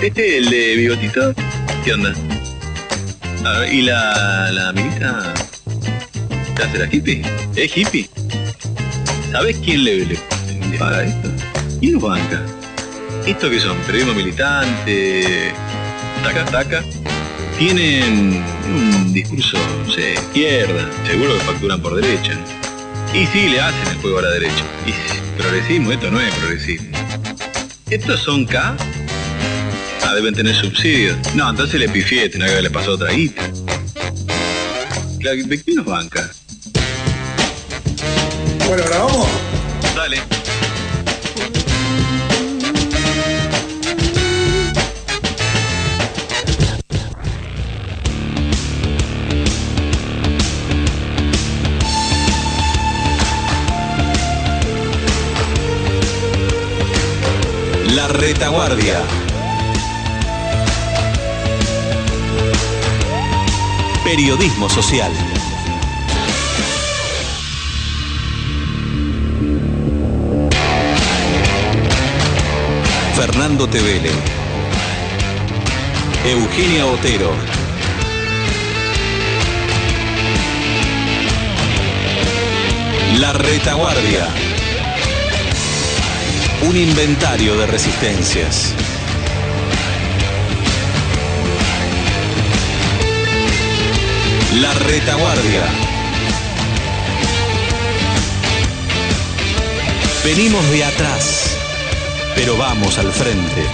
El de bigotito, ¿qué onda? A ver, ¿y la minita? ¿Qué hace la hippie? ¿Es hippie? ¿Sabés quién le paga esto? ¿Quién los banca? ¿Esto qué son? ¿Periodismo militante? ¿Taca? Tienen un discurso, no sé, izquierda. Seguro que facturan por derecha. Y sí, le hacen el juego a la derecha. Y progresismo, esto no es progresismo. ¿Estos son K? Ah, deben tener subsidios. No, entonces le pifié, tenía que haberle pasado otra guita. ¿De quién nos banca? Bueno, ¿ahora vamos? Dale. La Retaguardia. Periodismo social. Fernando Tevele, Eugenia Otero, La Retaguardia. Un inventario de resistencias. La Retaguardia. Venimos de atrás, pero vamos al frente.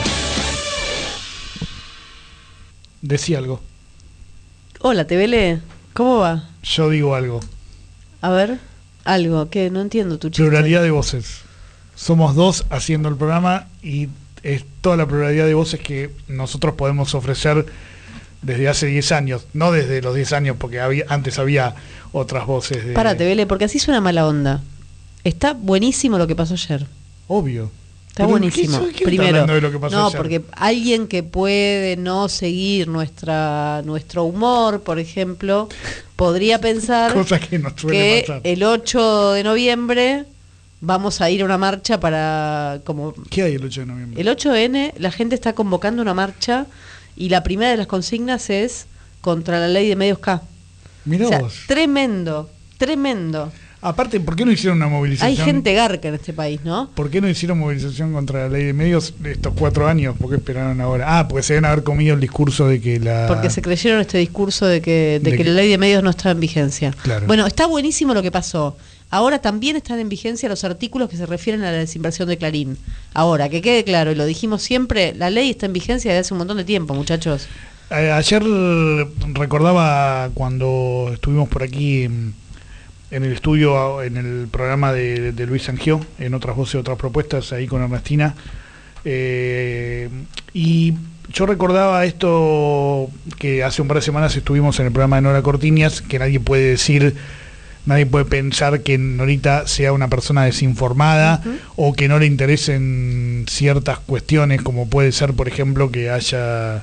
Decí algo. Hola, Tevele, ¿cómo va? Yo digo algo. A ver, algo, que no entiendo tu chiste. Pluralidad de voces. Somos dos haciendo el programa y es toda la pluralidad de voces que nosotros podemos ofrecer desde hace 10 años. No desde los 10 años, porque antes había otras voces. Párate, Vele, porque así suena mala onda. Está buenísimo lo que pasó ayer. Obvio. Está buenísimo. ¿Qué Primero, de lo que pasó ayer? porque alguien que puede no seguir nuestro humor, por ejemplo, podría pensar cosa que nos suele pasar. El 8 de noviembre vamos a ir a una marcha para... ¿Qué hay el 8 de noviembre? El 8N, la gente está convocando una marcha y la primera de las consignas es contra la ley de medios K. Mirá vos. Tremendo. Aparte, ¿por qué no hicieron una movilización? Hay gente garca en este país, ¿no? ¿Por qué no hicieron movilización contra la ley de medios estos 4 años? ¿Por qué esperaron ahora? Porque se deben haber comido el discurso de que Porque se creyeron este discurso de que la ley de medios no está en vigencia. Claro. Bueno, está buenísimo lo que pasó. Ahora también están en vigencia los artículos que se refieren a la desinversión de Clarín. Ahora, que quede claro, y lo dijimos siempre, la ley está en vigencia desde hace un montón de tiempo, muchachos. Ayer recordaba cuando estuvimos por aquí en el estudio, en el programa de Luis Sangió, en Otras Voces, Otras Propuestas, ahí con Ernestina, y yo recordaba esto que hace un par de semanas estuvimos en el programa de Nora Cortiñas, que nadie puede pensar que Norita sea una persona desinformada o que no le interesen ciertas cuestiones, como puede ser, por ejemplo, que haya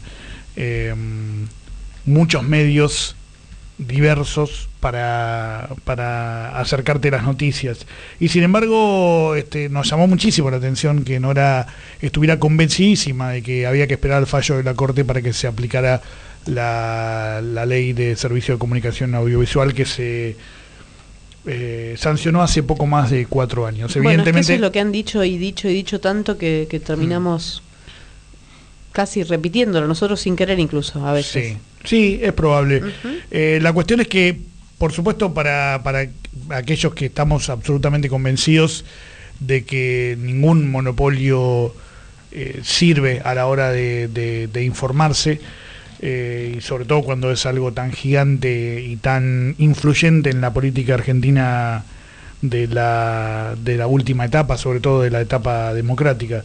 muchos medios diversos para acercarte las noticias. Y sin embargo, nos llamó muchísimo la atención que Nora estuviera convencidísima de que había que esperar el fallo de la Corte para que se aplicara la ley de servicio de comunicación audiovisual que se sancionó hace poco más de 4 años. Bueno, Evidentemente, es que eso es lo que han dicho y dicho tanto que terminamos casi repitiéndolo, nosotros sin querer incluso, a veces. Sí, es probable. La cuestión es que, por supuesto, para aquellos que estamos absolutamente convencidos de que ningún monopolio sirve a la hora de informarse, y sobre todo cuando es algo tan gigante y tan influyente en la política argentina de la última etapa, sobre todo de la etapa democrática,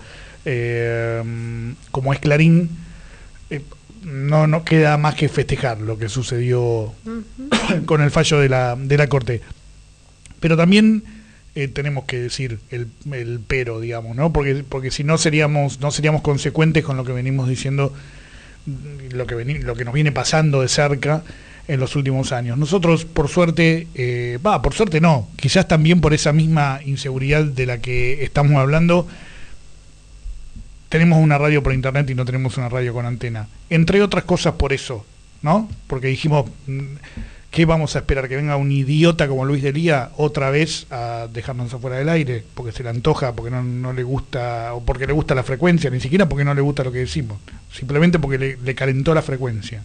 como es Clarín, no queda más que festejar lo que sucedió con el fallo de la Corte. Pero también tenemos que decir el pero, digamos, ¿no? Porque si no seríamos consecuentes con lo que venimos diciendo, lo que nos viene pasando de cerca en los últimos años. Nosotros, por suerte, por suerte no, quizás también por esa misma inseguridad de la que estamos hablando, tenemos una radio por internet y no tenemos una radio con antena. Entre otras cosas por eso, ¿no? Porque dijimos, ¿qué vamos a esperar? ¿Que venga un idiota como Luis de Lía otra vez a dejarnos afuera del aire? Porque se le antoja, porque no le gusta, o porque le gusta la frecuencia, ni siquiera porque no le gusta lo que decimos, simplemente porque le calentó la frecuencia.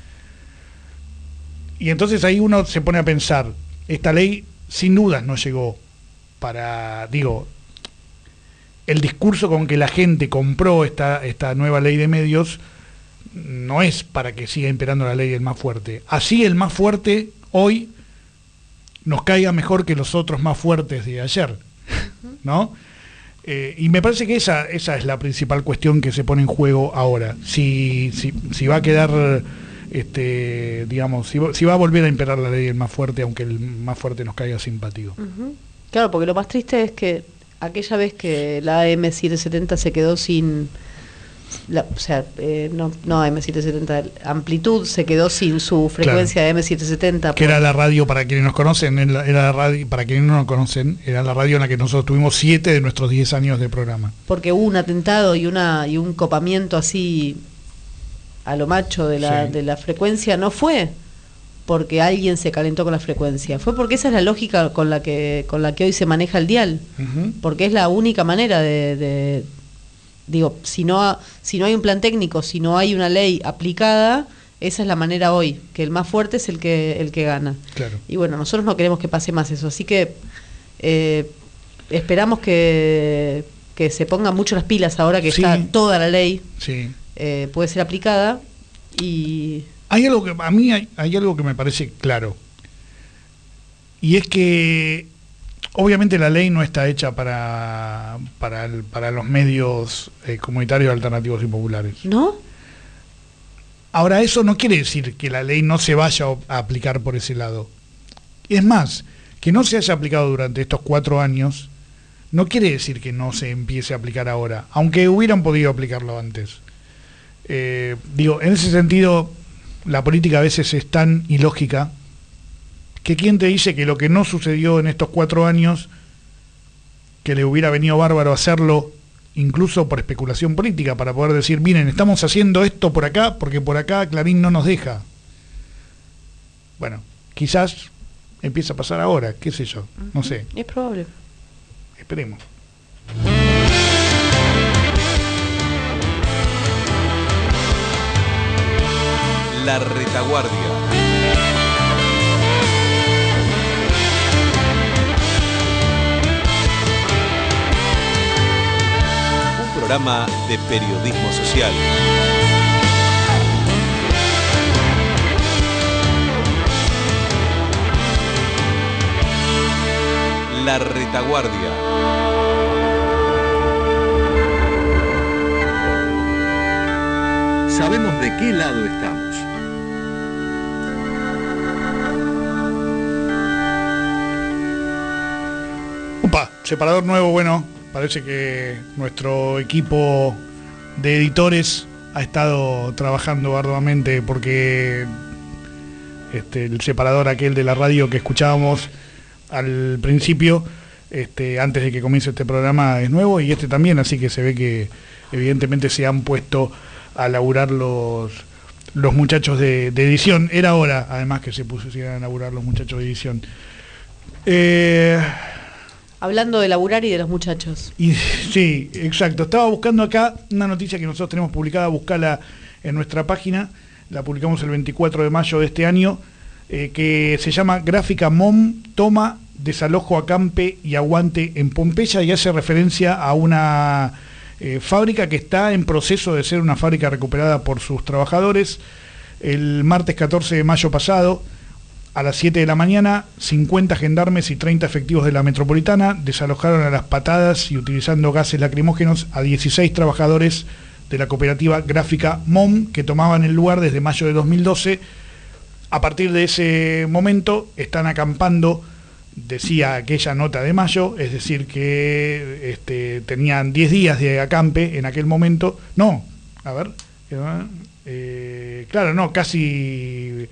Y entonces ahí uno se pone a pensar, esta ley sin dudas no llegó para, digo, el discurso con que la gente compró esta nueva ley de medios no es para que siga imperando la ley del más fuerte. Así el más fuerte hoy nos caiga mejor que los otros más fuertes de ayer, ¿no? Y me parece que esa es la principal cuestión que se pone en juego ahora. Si va a quedar, digamos, si va a volver a imperar la ley del más fuerte, aunque el más fuerte nos caiga simpático. Claro, porque lo más triste es que aquella vez que la AM770 se quedó sin... no AM770, Amplitud se quedó sin su frecuencia de AM770. Que era la radio, para quienes nos conocen, era la radio, para quienes no nos conocen, era la radio en la que nosotros tuvimos 7 de nuestros 10 años de programa. Porque hubo un atentado y un copamiento así a lo macho de la frecuencia, no fue porque alguien se calentó con la frecuencia, fue porque esa es la lógica con la que hoy se maneja el dial, porque es la única manera de digo, si no hay un plan técnico, si no hay una ley aplicada, esa es la manera hoy, que el más fuerte es el que gana. Claro. Y bueno, nosotros no queremos que pase más eso, así que esperamos que se pongan mucho las pilas ahora que está toda la ley, puede ser aplicada. Y hay algo que a mí hay algo que me parece claro, y es que obviamente la ley no está hecha para los medios comunitarios, alternativos y populares. ¿No? Ahora, eso no quiere decir que la ley no se vaya a aplicar por ese lado. Es más, que no se haya aplicado durante estos 4 años, no quiere decir que no se empiece a aplicar ahora, aunque hubieran podido aplicarlo antes. Digo, en ese sentido, la política a veces es tan ilógica que quién te dice que lo que no sucedió en estos 4 años, que le hubiera venido bárbaro hacerlo, incluso por especulación política, para poder decir, miren, estamos haciendo esto por acá, porque por acá Clarín no nos deja. Bueno, quizás empieza a pasar ahora, qué sé yo, no sé. Es probable. Esperemos. La Retaguardia. Un programa de periodismo social. La Retaguardia. Sabemos de qué lado estamos. Upa, separador nuevo, bueno, parece que nuestro equipo de editores ha estado trabajando arduamente porque el separador aquel de la radio que escuchábamos al principio, antes de que comience este programa, es nuevo, y también, así que se ve que evidentemente se han puesto a laburar los muchachos de edición. Era hora, además, que se pusieran a laburar los muchachos de edición. Hablando de laburar y de los muchachos. Sí, exacto. Estaba buscando acá una noticia que nosotros tenemos publicada, buscala en nuestra página, la publicamos el 24 de mayo de este año, que se llama Gráfica MOM toma desalojo, acampe y aguante en Pompeya, y hace referencia a una fábrica que está en proceso de ser una fábrica recuperada por sus trabajadores. El martes 14 de mayo pasado, a las 7 de la mañana, 50 gendarmes y 30 efectivos de la metropolitana desalojaron a las patadas y utilizando gases lacrimógenos a 16 trabajadores de la cooperativa Gráfica MOM, que tomaban el lugar desde mayo de 2012. A partir de ese momento están acampando, decía aquella nota de mayo, es decir que tenían 10 días de acampe en aquel momento. No, a ver, claro, no, casi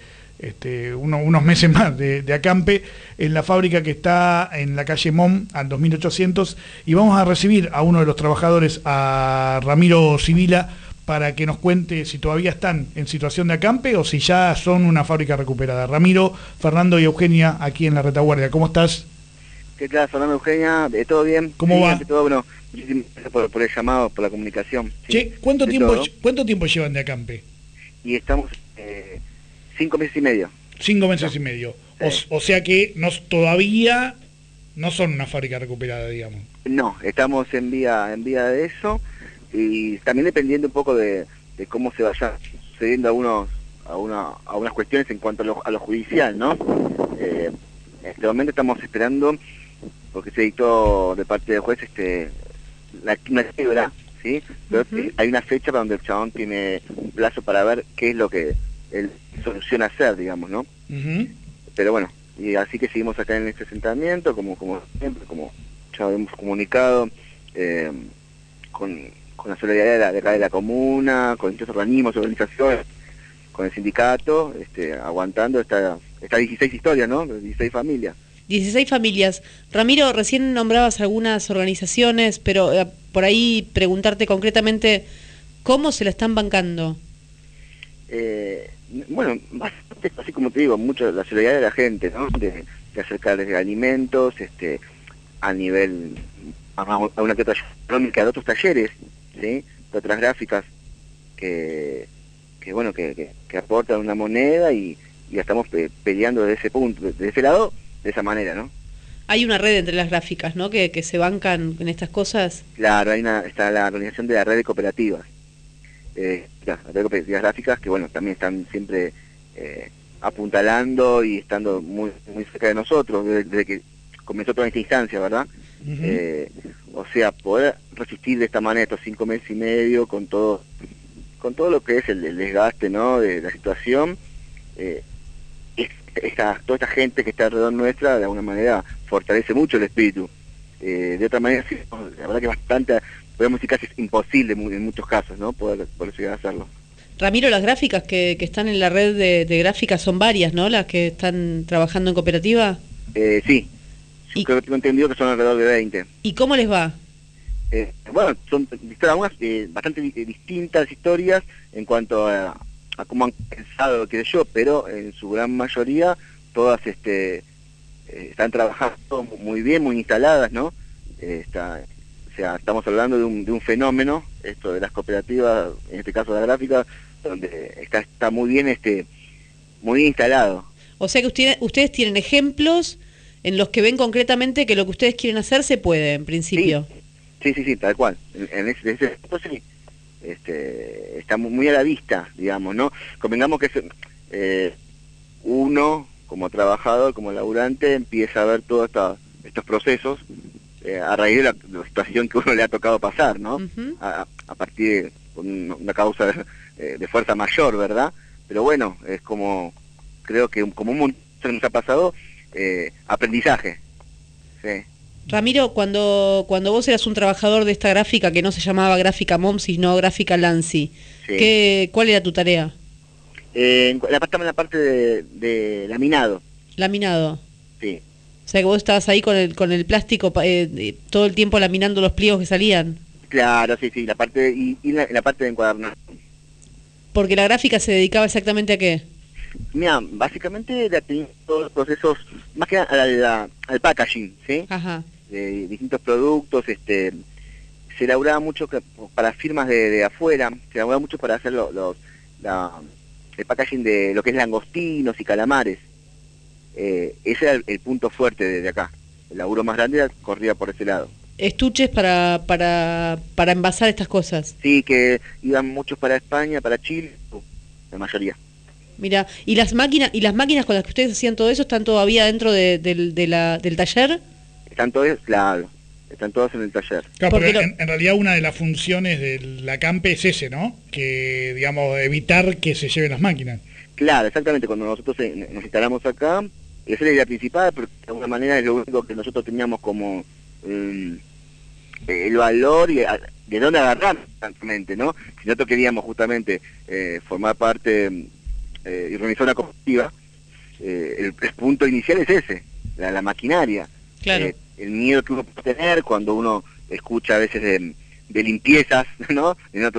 unos meses más de acampe, en la fábrica que está en la calle Mom, al 2800, y vamos a recibir a uno de los trabajadores, a Ramiro Sibila, para que nos cuente si todavía están en situación de acampe o si ya son una fábrica recuperada. Ramiro, Fernando y Eugenia, aquí en la retaguardia. ¿Cómo estás? ¿Qué tal, Fernando, Eugenia? ¿Todo bien? ¿Cómo va? Todo, bueno, muchísimas gracias por el llamado, por la comunicación. Sí, Che, ¿cuánto tiempo llevan de acampe? Y estamos 5 meses y medio. 5 meses y medio. Sí. O sea que todavía no son una fábrica recuperada, digamos. No, estamos en vía de eso, y también dependiendo un poco de cómo se vaya sucediendo algunas cuestiones en cuanto a lo judicial, ¿no? En este momento estamos esperando, porque se dictó de parte del juez una quiebra, ¿sí? Pero hay una fecha para donde el chabón tiene un plazo para ver qué es lo que él soluciona hacer, digamos, ¿no? Pero bueno, y así que seguimos acá en este asentamiento, como siempre, como ya hemos comunicado, con la solidaridad de acá de la comuna, con distintos organismos, organizaciones, con el sindicato, aguantando esta 16 historias, ¿no? 16 familias. 16 familias. Ramiro, recién nombrabas algunas organizaciones, pero por ahí preguntarte concretamente, ¿cómo se la están bancando? Bueno, bastante, así como te digo, mucho la solidaridad de la gente, ¿no? De acercarles alimentos, a nivel, a una que otra económica, de otros talleres, ¿sí? De otras gráficas que aportan una moneda y ya estamos peleando desde ese punto, desde ese lado, de esa manera, ¿no? Hay una red entre las gráficas, ¿no? Que se bancan en estas cosas. Claro, está la organización de la red de cooperativas. Las red de cooperativas gráficas que, bueno, también están siempre apuntalando y estando muy cerca de nosotros, desde que comenzó toda esta instancia, ¿verdad? O sea, poder resistir de esta manera estos 5 meses y medio con todo lo que es el desgaste, ¿no? De la situación, toda esta gente que está alrededor nuestra, de alguna manera fortalece mucho el espíritu. De otra manera, sí, la verdad que bastante, podemos decir casi es imposible en muchos casos, ¿no? Poder llegar a hacerlo. Ramiro, las gráficas que están en la red de gráficas son varias, ¿no? Las que están trabajando en cooperativa. Sí, yo creo que tengo entendido que son alrededor de 20. ¿Y cómo les va? Bueno, son algunas bastante distintas historias en cuanto a cómo han pensado, qué sé yo, pero en su gran mayoría todas están trabajando muy bien, muy instaladas, ¿no? O sea, estamos hablando de un fenómeno, esto de las cooperativas, en este caso de la gráfica, donde está muy bien muy instalado. O sea que ustedes tienen ejemplos en los que ven concretamente que lo que ustedes quieren hacer se puede, en principio. Sí, tal cual. En ese punto sí. Está muy a la vista, digamos, ¿no? Convengamos que uno, como trabajador, como laburante, empieza a ver todos estos procesos a raíz de la situación que uno le ha tocado pasar, ¿no? A partir de una causa de fuerza mayor, ¿verdad? Pero bueno, es como, creo que como un montón nos ha pasado, aprendizaje, sí. Ramiro, cuando vos eras un trabajador de esta gráfica, que no se llamaba Gráfica Mom, sino Gráfica Lancy, sí. ¿Cuál era tu tarea? Estaba en la parte de laminado. ¿Laminado? Sí. O sea que vos estabas ahí con el plástico todo el tiempo laminando los pliegos que salían. Claro, sí, la parte y la parte de encuadernar. Porque la gráfica se dedicaba exactamente a qué. Mira, básicamente todos los procesos, más que nada al packaging, ¿sí? Ajá. De distintos productos, se elaboraba mucho para firmas de afuera, se elaboraba mucho para hacer el packaging de lo que es langostinos y calamares. Ese era el punto fuerte de acá. El laburo más grande corría por ese lado. Estuches para envasar estas cosas. Sí, que iban muchos para España, para Chile, la mayoría. Mira, ¿y las máquinas con las que ustedes hacían todo eso están todavía dentro del taller? Están todos, claro, están todos en el taller. Claro, porque en realidad una de las funciones de la CAMPE es ese, ¿no? Que, digamos, evitar que se lleven las máquinas. Claro, exactamente, cuando nosotros nos instalamos acá, esa es la idea principal, porque de alguna manera es lo único que nosotros teníamos como el valor y de dónde agarrar, exactamente, ¿no? Si nosotros queríamos justamente formar parte y organizar una cooperativa, el punto inicial es ese, la maquinaria. Claro. El miedo que uno puede tener cuando uno escucha a veces de limpiezas, ¿no?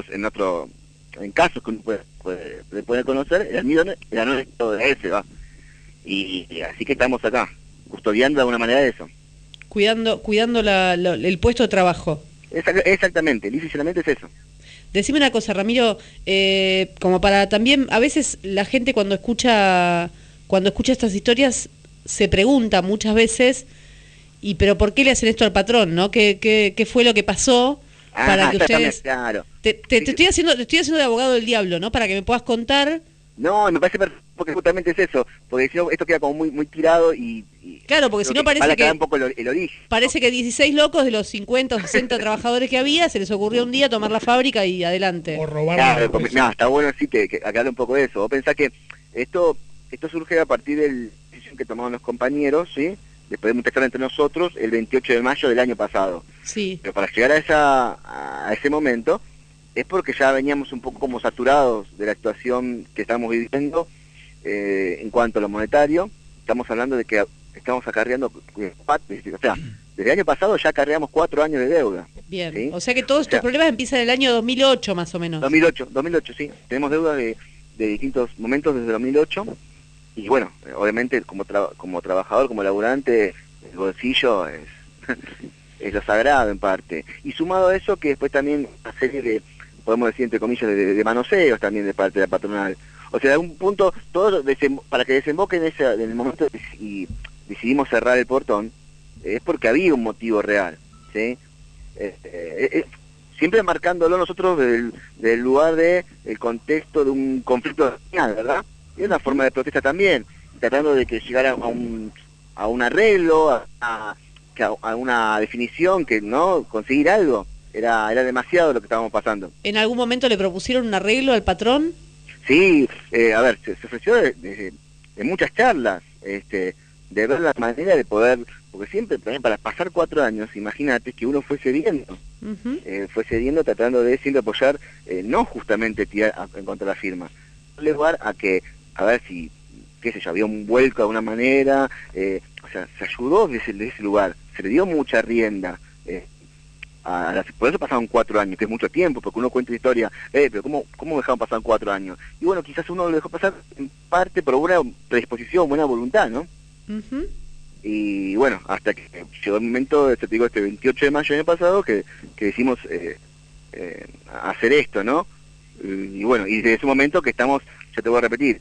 En casos que uno puede conocer, el miedo era no es todo ese, ¿va? Y así que estamos acá, custodiando de alguna manera eso. Cuidando el puesto de trabajo. Exactamente, lisa y llanamente es eso. Decime una cosa, Ramiro, como para también, a veces la gente cuando escucha estas historias se pregunta muchas veces, pero ¿por qué le hacen esto al patrón, no? ¿Qué fue lo que pasó para que ustedes... Claro. Te estoy haciendo de abogado del diablo, ¿no? Para que me puedas contar... No, me parece perfecto, porque justamente es eso, porque si no, esto queda como muy tirado y claro, porque si no parece que... un poco el origen. Parece que 16 locos de los 50 o 60 trabajadores que había, se les ocurrió un día tomar la fábrica y adelante. O robar. Claro, está bueno sí que aclarar un poco de eso. Vos pensás que esto surge a partir de la decisión que tomaron los compañeros, ¿sí? Después de muchas entre nosotros, el 28 de mayo del año pasado. Sí. Pero para llegar a ese momento, es porque ya veníamos un poco como saturados de la situación que estamos viviendo en cuanto a lo monetario. Estamos hablando de que estamos acarreando, o sea, desde el año pasado ya acarreamos 4 años de deuda. Bien, ¿sí? o sea que todos estos problemas empiezan en el año 2008 más o menos. 2008, sí. Tenemos deuda de distintos momentos desde 2008 y bueno, obviamente como trabajador, como laburante, el bolsillo es, es lo sagrado en parte. Y sumado a eso que después también una serie de, podemos decir entre comillas, de manoseos también de parte de la patronal. O sea, de algún punto, todo para que desemboque en el momento y decidimos cerrar el portón, es porque había un motivo real, ¿sí? Siempre marcándolo nosotros del lugar del contexto de un conflicto nacional, ¿verdad? Y una forma de protesta también, tratando de que llegara a un arreglo, a una definición, que no conseguir algo. Era demasiado lo que estábamos pasando. ¿En algún momento le propusieron un arreglo al patrón? Sí, a ver, se ofreció de muchas charlas, de ver la manera de poder, porque siempre también para pasar 4 años, imagínate que uno fue cediendo, tratando de siempre apoyar, no justamente tirar en contra de la firma, lugar a ver si, qué sé yo, había un vuelco de alguna manera, o sea, se ayudó desde ese lugar, se le dio mucha rienda, por eso pasaron 4 años, que es mucho tiempo, porque uno cuenta la historia, pero ¿cómo dejaron pasar 4 años? Y bueno, quizás uno lo dejó pasar en parte por buena predisposición, buena voluntad, ¿no? Y bueno, hasta que llegó el momento, te digo, este 28 de mayo del año pasado, que decidimos hacer esto, ¿no? Y bueno, y desde ese momento que estamos, ya te voy a repetir,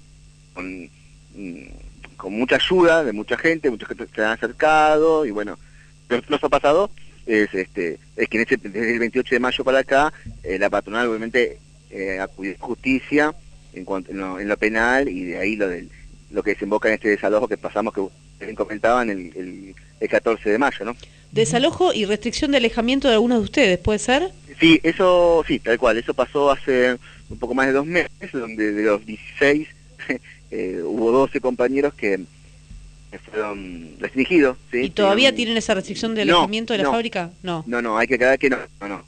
con mucha ayuda de mucha gente se han acercado, y bueno, lo que nos ha pasado es que desde el 28 de mayo para acá, la patronal obviamente acudió a justicia en lo penal, y de ahí lo que desemboca en este desalojo que pasamos, que bien comentaban, el 14 de mayo, ¿no? Desalojo y restricción de alejamiento de algunos de ustedes, ¿puede ser? Sí, eso, sí, tal cual, eso pasó hace un poco más de 2 meses, donde de los 16 hubo 12 compañeros que fueron restringidos, ¿sí? ¿Y todavía tienen esa restricción de alejamiento de la fábrica? No, hay que aclarar que no.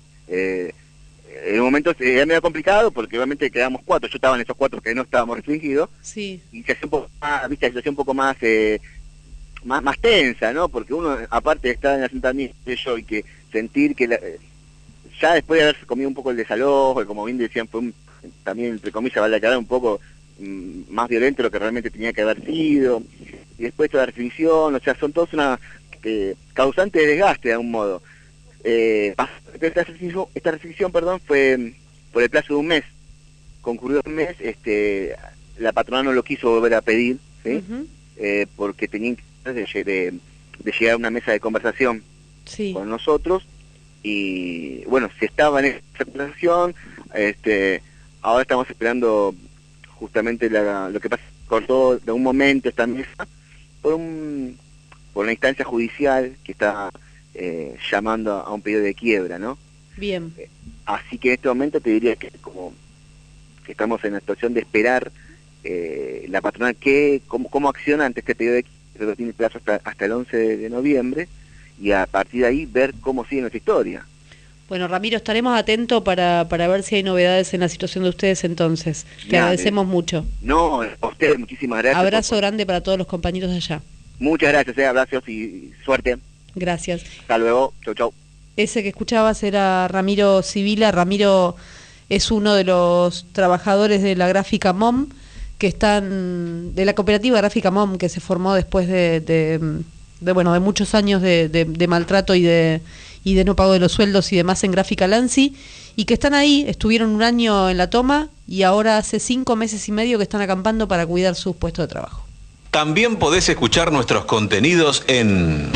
En un momento era medio complicado porque obviamente quedamos 4, yo estaba en esos 4 que no estábamos restringidos, sí. Y se hacía un poco más, viste, la situación un poco más más tensa, ¿no? Porque uno, aparte de estar en el asentamiento y que sentir que ya después de haberse comido un poco el desalojo, y como bien decían, fue también, entre comillas, vale aclarar, un poco más violento de lo que realmente tenía que haber sido, y después toda la restricción, o sea, son todos causantes de desgaste de algún modo. Esta restricción, fue por el plazo de un mes. Concurrió un mes, la patronal no lo quiso volver a pedir, ¿sí? Porque tenían que de llegar a una mesa de conversación con nosotros, y bueno, si estaba en esa conversación, ahora estamos esperando justamente lo que pasa, cortó de un momento esta mesa por una instancia judicial que está llamando a un pedido de quiebra, ¿no? Bien. Así que en este momento te diría que que estamos en la situación de esperar la patronal cómo acciona ante este pedido de quiebra, que tiene plazo hasta el 11 de noviembre, y a partir de ahí ver cómo sigue nuestra historia. Bueno, Ramiro, estaremos atentos para ver si hay novedades en la situación de ustedes entonces. Te agradecemos mucho. No, a ustedes muchísimas gracias. Abrazo grande para todos los compañeros de allá. Muchas gracias, abrazos y suerte. Gracias. Hasta luego, chau. Ese que escuchabas era Ramiro Sibila. Ramiro es uno de los trabajadores de la gráfica MOM, que están de la cooperativa gráfica MOM, que se formó después de muchos años de maltrato y de no pago de los sueldos y demás en Gráfica Lancy, y que están ahí, estuvieron un año en la toma y ahora hace 5 meses y medio que están acampando para cuidar sus puestos de trabajo. También podés escuchar nuestros contenidos en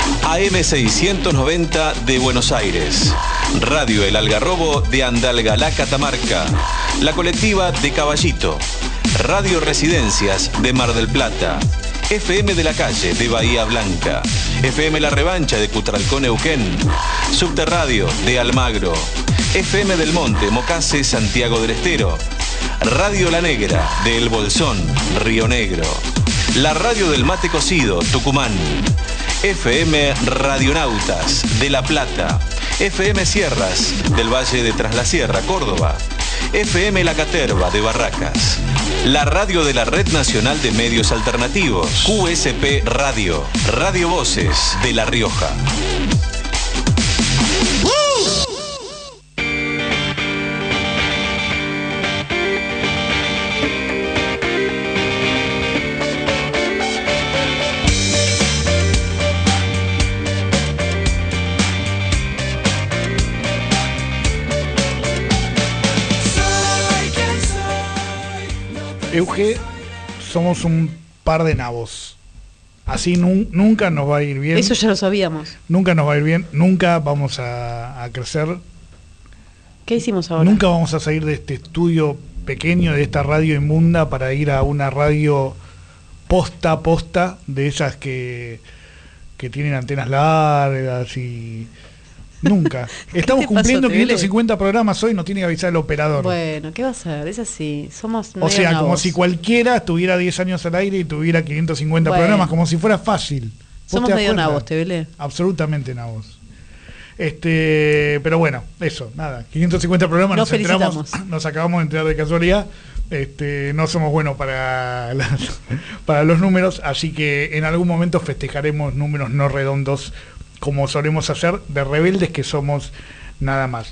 AM690 de Buenos Aires, Radio El Algarrobo de Andalgalá, Catamarca, La Colectiva de Caballito, Radio Residencias de Mar del Plata, FM de la Calle de Bahía Blanca, FM La Revancha de Cutralcón, Neuquén, Subterradio de Almagro, FM del Monte, Mocase, Santiago del Estero, Radio La Negra de El Bolsón, Río Negro, la Radio del Mate Cocido, Tucumán, FM Radionautas de La Plata, FM Sierras del Valle de Tras la Sierra, Córdoba, FM La Caterva de Barracas, la radio de la Red Nacional de Medios Alternativos, QSP Radio, Radio Voces de La Rioja. Euge, somos un par de nabos. Así nunca nos va a ir bien. Eso ya lo sabíamos. Nunca nos va a ir bien, nunca vamos a crecer. ¿Qué hicimos ahora? Nunca vamos a salir de este estudio pequeño, de esta radio inmunda, para ir a una radio posta, de esas que tienen antenas largas y... Nunca. Estamos cumpliendo 550 programas hoy, nos tiene que avisar el operador. Bueno, ¿qué va a ser? Es así, somos o sea, nabos. Como si cualquiera tuviera 10 años al aire y tuviera 550 programas, como si fuera fácil. Somos medio nabos, te velé. Absolutamente nabos. Pero bueno, eso, nada. 550 programas, nos acabamos de enterar de casualidad. No somos buenos para los números, así que en algún momento festejaremos números no redondos, como solemos hacer, de rebeldes que somos nada más.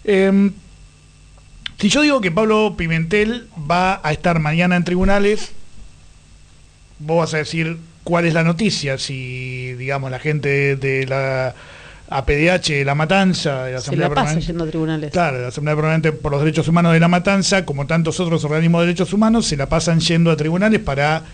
Si yo digo que Pablo Pimentel va a estar mañana en tribunales, vos vas a decir cuál es la noticia. Si, digamos, la gente de la APDH de La Matanza, de la Asamblea Permanente, yendo a tribunales. Claro, la Asamblea Permanente por los Derechos Humanos de La Matanza, como tantos otros organismos de derechos humanos, se la pasan yendo a tribunales para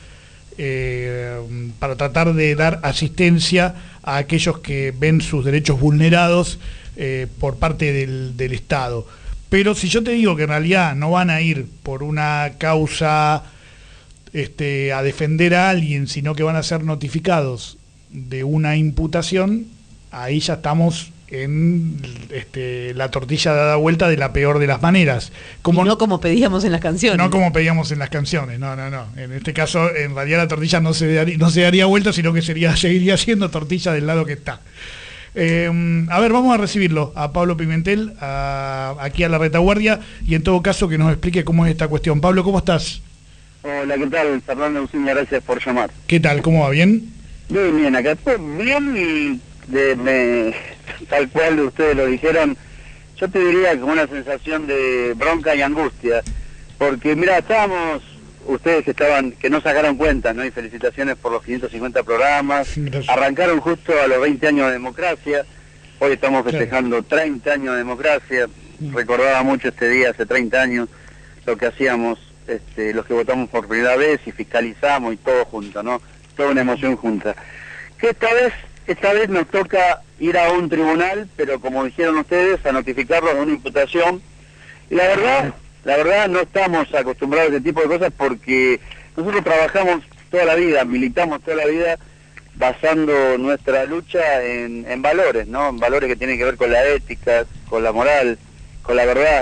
tratar de dar asistencia a aquellos que ven sus derechos vulnerados por parte del Estado. Pero si yo te digo que en realidad no van a ir por una causa a defender a alguien, sino que van a ser notificados de una imputación, ahí ya estamos en la tortilla dada vuelta de la peor de las maneras. Y no como pedíamos en las canciones. No como pedíamos en las canciones, no. En este caso, en realidad la tortilla no se daría vuelta, sino que seguiría siendo tortilla del lado que está. A ver, vamos a recibirlo a Pablo Pimentel, aquí a la retaguardia, y en todo caso que nos explique cómo es esta cuestión. Pablo, ¿cómo estás? Hola, ¿qué tal? Fernando Eugenia, gracias por llamar. ¿Qué tal? ¿Cómo va? ¿Bien? Bien, acá estoy bien y tal cual ustedes lo dijeron, yo te diría con una sensación de bronca y angustia, porque mira, estábamos, ustedes que no sacaron cuentas, ¿no? Y felicitaciones por los 550 programas, gracias. Arrancaron justo a los 20 años de democracia, hoy estamos festejando 30 años de democracia, recordaba mucho este día, hace 30 años, lo que hacíamos, los que votamos por primera vez y fiscalizamos y todo junto, ¿no? Toda una emoción junta. Que esta vez nos toca ir a un tribunal, pero como dijeron ustedes, a notificarlo de una imputación. Y la verdad no estamos acostumbrados a ese tipo de cosas porque nosotros trabajamos toda la vida, militamos toda la vida basando nuestra lucha en valores, ¿no? En valores que tienen que ver con la ética, con la moral, con la verdad,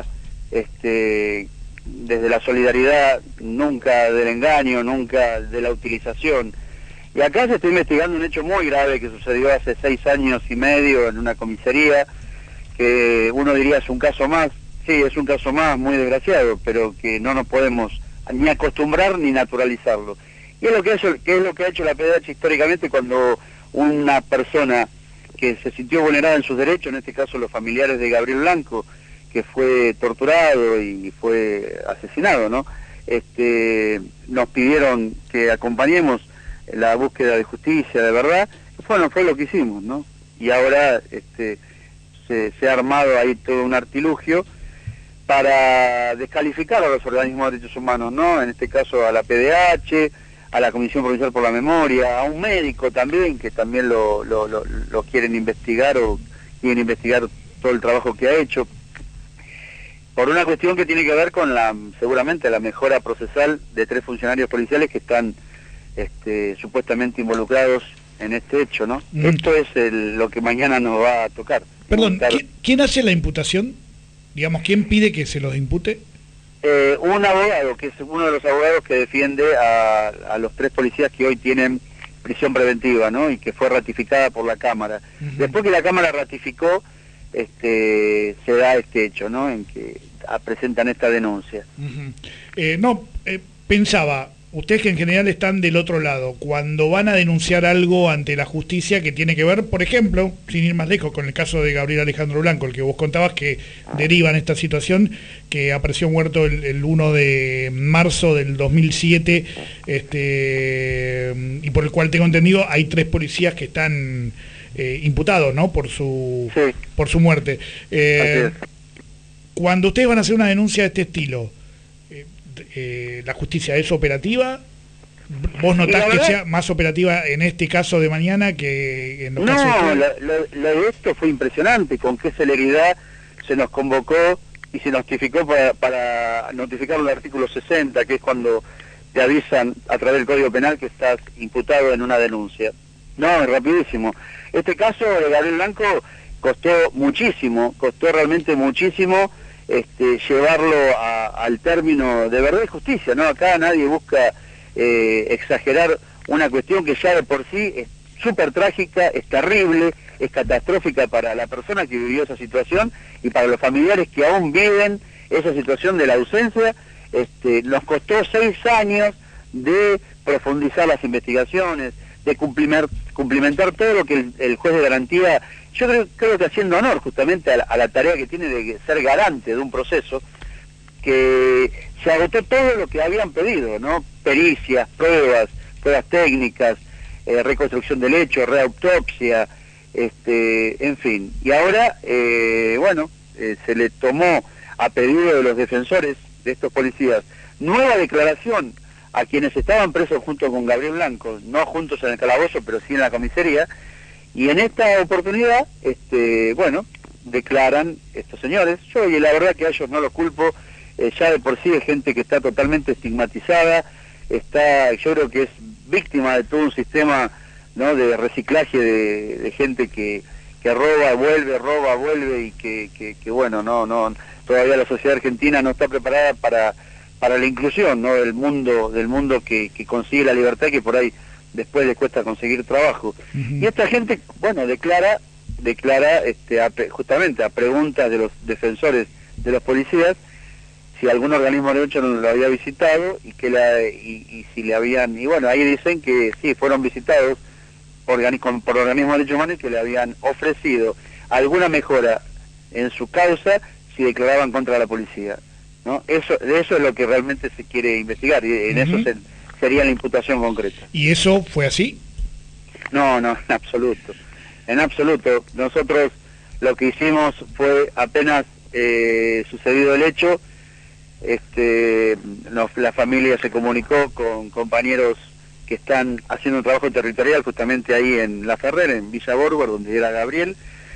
desde la solidaridad, nunca del engaño, nunca de la utilización. Y acá se está investigando un hecho muy grave que sucedió hace 6 años y medio en una comisaría, que uno diría es un caso más, sí, es un caso más muy desgraciado, pero que no nos podemos ni acostumbrar ni naturalizarlo. Y es lo que ha hecho la PDH históricamente cuando una persona que se sintió vulnerada en sus derechos, en este caso los familiares de Gabriel Blanco, que fue torturado y fue asesinado, ¿no? Nos pidieron que acompañemos la búsqueda de justicia, de verdad. Bueno, fue lo que hicimos, ¿no? Y ahora se ha armado ahí todo un artilugio para descalificar a los organismos de derechos humanos, ¿no? En este caso a la PDH, a la Comisión Provincial por la Memoria, a un médico también, que también lo quieren investigar o quieren investigar todo el trabajo que ha hecho, por una cuestión que tiene que ver con seguramente la mejora procesal de 3 funcionarios policiales que están supuestamente involucrados en este hecho, ¿no? Esto es lo que mañana nos va a tocar. Perdón, ¿quién hace la imputación? Digamos, ¿quién pide que se los impute? Un abogado, que es uno de los abogados que defiende a los 3 policías que hoy tienen prisión preventiva, ¿no? Y que fue ratificada por la Cámara. Después que la Cámara ratificó, se da este hecho, ¿no? En que presentan esta denuncia. Pensaba, ustedes que en general están del otro lado, cuando van a denunciar algo ante la justicia que tiene que ver, por ejemplo, sin ir más lejos, con el caso de Gabriel Alejandro Blanco, el que vos contabas que deriva en esta situación, que apareció muerto el 1 de marzo del 2007, y por el cual tengo entendido hay 3 policías que están imputados, ¿no? Por su muerte. Cuando ustedes van a hacer una denuncia de este estilo, ¿la justicia es operativa? ¿Vos notás que sea más operativa en este caso de mañana que en los casos de lo de esto fue impresionante, con qué celeridad se nos convocó y se notificó para notificar el artículo 60, que es cuando te avisan a través del Código Penal que estás imputado en una denuncia. No, es rapidísimo. Este caso de Gabriel Blanco costó realmente muchísimo llevarlo al término de verdad y justicia, ¿no? Acá nadie busca exagerar una cuestión que ya de por sí es súper trágica, es terrible, es catastrófica para la persona que vivió esa situación y para los familiares que aún viven esa situación de la ausencia. Nos costó 6 años de profundizar las investigaciones, de cumplimentar todo lo que el juez de garantía, yo creo que haciendo honor justamente a la tarea que tiene de ser garante de un proceso, que se agotó todo lo que habían pedido, ¿no? Pericias, pruebas técnicas, reconstrucción del hecho, reautopsia, en fin. Y ahora, se le tomó a pedido de los defensores de estos policías nueva declaración a quienes estaban presos junto con Gabriel Blanco, no juntos en el calabozo, pero sí en la comisaría, y en esta oportunidad, declaran estos señores. Yo, y la verdad que a ellos no los culpo, ya de por sí es gente que está totalmente estigmatizada, yo creo que es víctima de todo un sistema, ¿no?, de reciclaje de gente que roba, vuelve, y que todavía la sociedad argentina no está preparada para la inclusión, ¿no?, del mundo que consigue la libertad, que por ahí después les cuesta conseguir trabajo. Y esta gente, declara justamente a preguntas de los defensores de los policías si algún organismo de derecho no lo había visitado y si le habían, ahí dicen que sí, fueron visitados por organismos de derechos humanos y que le habían ofrecido alguna mejora en su causa si declaraban contra la policía, ¿no? De eso es lo que realmente se quiere investigar, y en eso sería la imputación concreta. ¿Y eso fue así? No, en absoluto. En absoluto. Nosotros lo que hicimos fue, apenas sucedido el hecho, la familia se comunicó con compañeros que están haciendo un trabajo territorial justamente ahí en La Ferrer, en Villa Borgo, donde era Gabriel,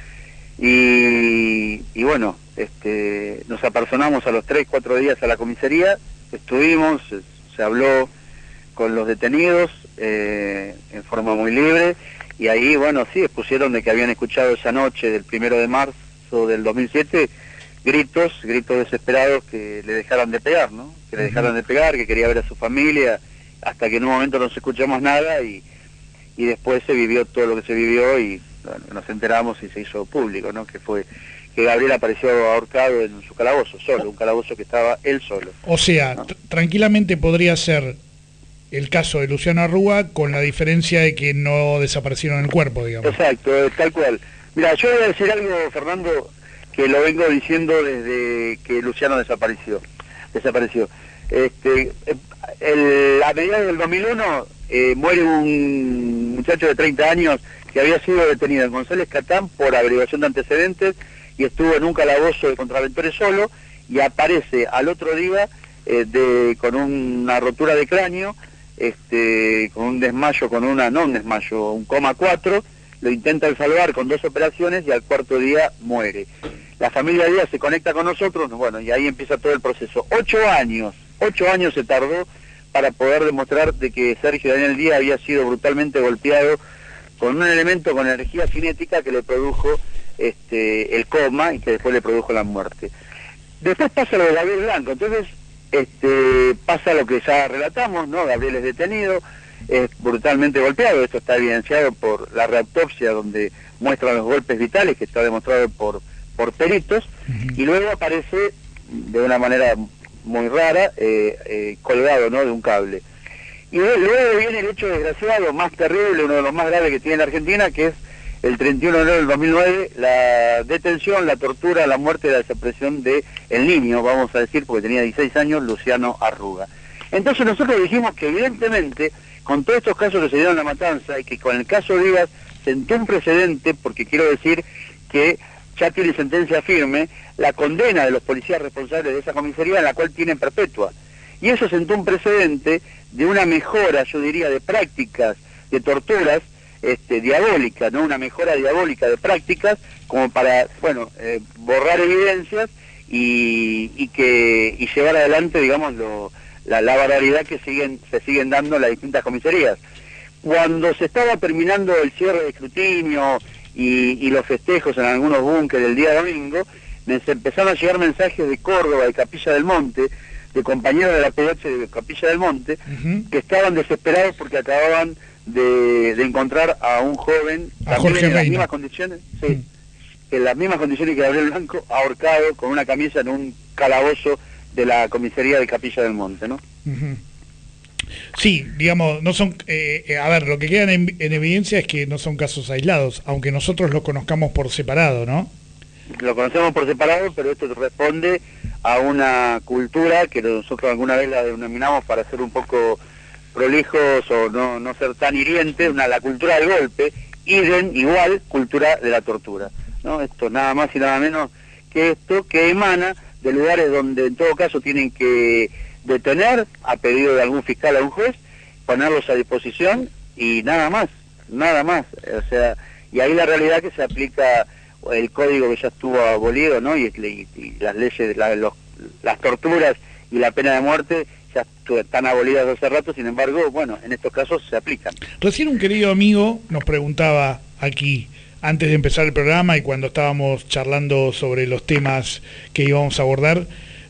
y nos apersonamos a los 3-4 días a la comisaría, estuvimos, se habló con los detenidos en forma muy libre, y ahí, sí, expusieron de que habían escuchado esa noche del 1 de marzo del 2007 gritos desesperados que le dejaran de pegar, ¿no? Que le dejaran de pegar, que quería ver a su familia, hasta que en un momento no se escuchó más nada, y después se vivió todo lo que se vivió, y nos enteramos y se hizo público, ¿no? Que que Gabriel apareció ahorcado en su calabozo, solo, un calabozo que estaba él solo. O sea, ¿no? Tranquilamente podría ser el caso de Luciano Arruga, con la diferencia de que no desaparecieron el cuerpo, digamos. Exacto, tal cual. Mira, yo voy a decir algo, Fernando, que lo vengo diciendo desde que Luciano desapareció. A mediados del 2001 muere un muchacho de 30 años que había sido detenido en González Catán por averiguación de antecedentes y estuvo en un calabozo de contraventores solo, y aparece al otro día con una rotura de cráneo, con un desmayo, un coma 4, lo intentan salvar con 2 operaciones y al cuarto día muere. La familia Díaz se conecta con nosotros, bueno, y ahí empieza todo el proceso. 8 años se tardó para poder demostrar de que Sergio Daniel Díaz había sido brutalmente golpeado con un elemento con energía cinética que le produjo el coma y que después le produjo la muerte. Después pasa lo de Gabriel Blanco, entonces pasa lo que ya relatamos, ¿no? Gabriel es detenido, es brutalmente golpeado, esto está evidenciado por la reautopsia donde muestran los golpes vitales, que está demostrado por peritos, y luego aparece de una manera muy rara, colgado, ¿no?, de un cable. Y luego viene el hecho desgraciado, más terrible, uno de los más graves que tiene la Argentina, que es el 31 de enero del 2009, la detención, la tortura, la muerte y la desaparición de el niño, vamos a decir, porque tenía 16 años, Luciano Arruga. Entonces nosotros dijimos que evidentemente, con todos estos casos que se dieron en La Matanza, y que con el caso Díaz sentó un precedente, porque quiero decir que ya tiene sentencia firme, la condena de los policías responsables de esa comisaría, en la cual tienen perpetua. Y eso sentó un precedente de una mejora, yo diría, de prácticas, de torturas, diabólica, ¿no? Una mejora diabólica de prácticas, como para, borrar evidencias y llevar adelante, digamos, la barbaridad que se siguen dando en las distintas comisarías. Cuando se estaba terminando el cierre de escrutinio y los festejos en algunos búnkeres del día domingo, empezaron a llegar mensajes de Córdoba, de Capilla del Monte, de compañeros de la PH de Capilla del Monte, que estaban desesperados porque acababan de encontrar a un joven, a también Jorge en las Reina. mismas condiciones, en las mismas condiciones que Gabriel Blanco, ahorcado con una camisa en un calabozo de la comisaría de Capilla del Monte, ¿no? Sí, digamos, no son, a ver, lo que queda en evidencia es que no son casos aislados, aunque nosotros lo conozcamos por separado, ¿no? Lo conocemos por separado, pero esto responde a una cultura que nosotros alguna vez la denominamos, para ser un poco prolijos o no ser tan hirientes, la cultura del golpe, igual cultura de la tortura, ¿no? Esto nada más y nada menos que esto, que emana de lugares donde en todo caso tienen que detener a pedido de algún fiscal o un juez, ponerlos a disposición y nada más, o sea, y ahí la realidad que se aplica el código que ya estuvo abolido, ¿no? Y las leyes, las torturas y la pena de muerte ya están abolidas hace rato, sin embargo, bueno, en estos casos se aplican. Recién un querido amigo nos preguntaba aquí, antes de empezar el programa y cuando estábamos charlando sobre los temas que íbamos a abordar,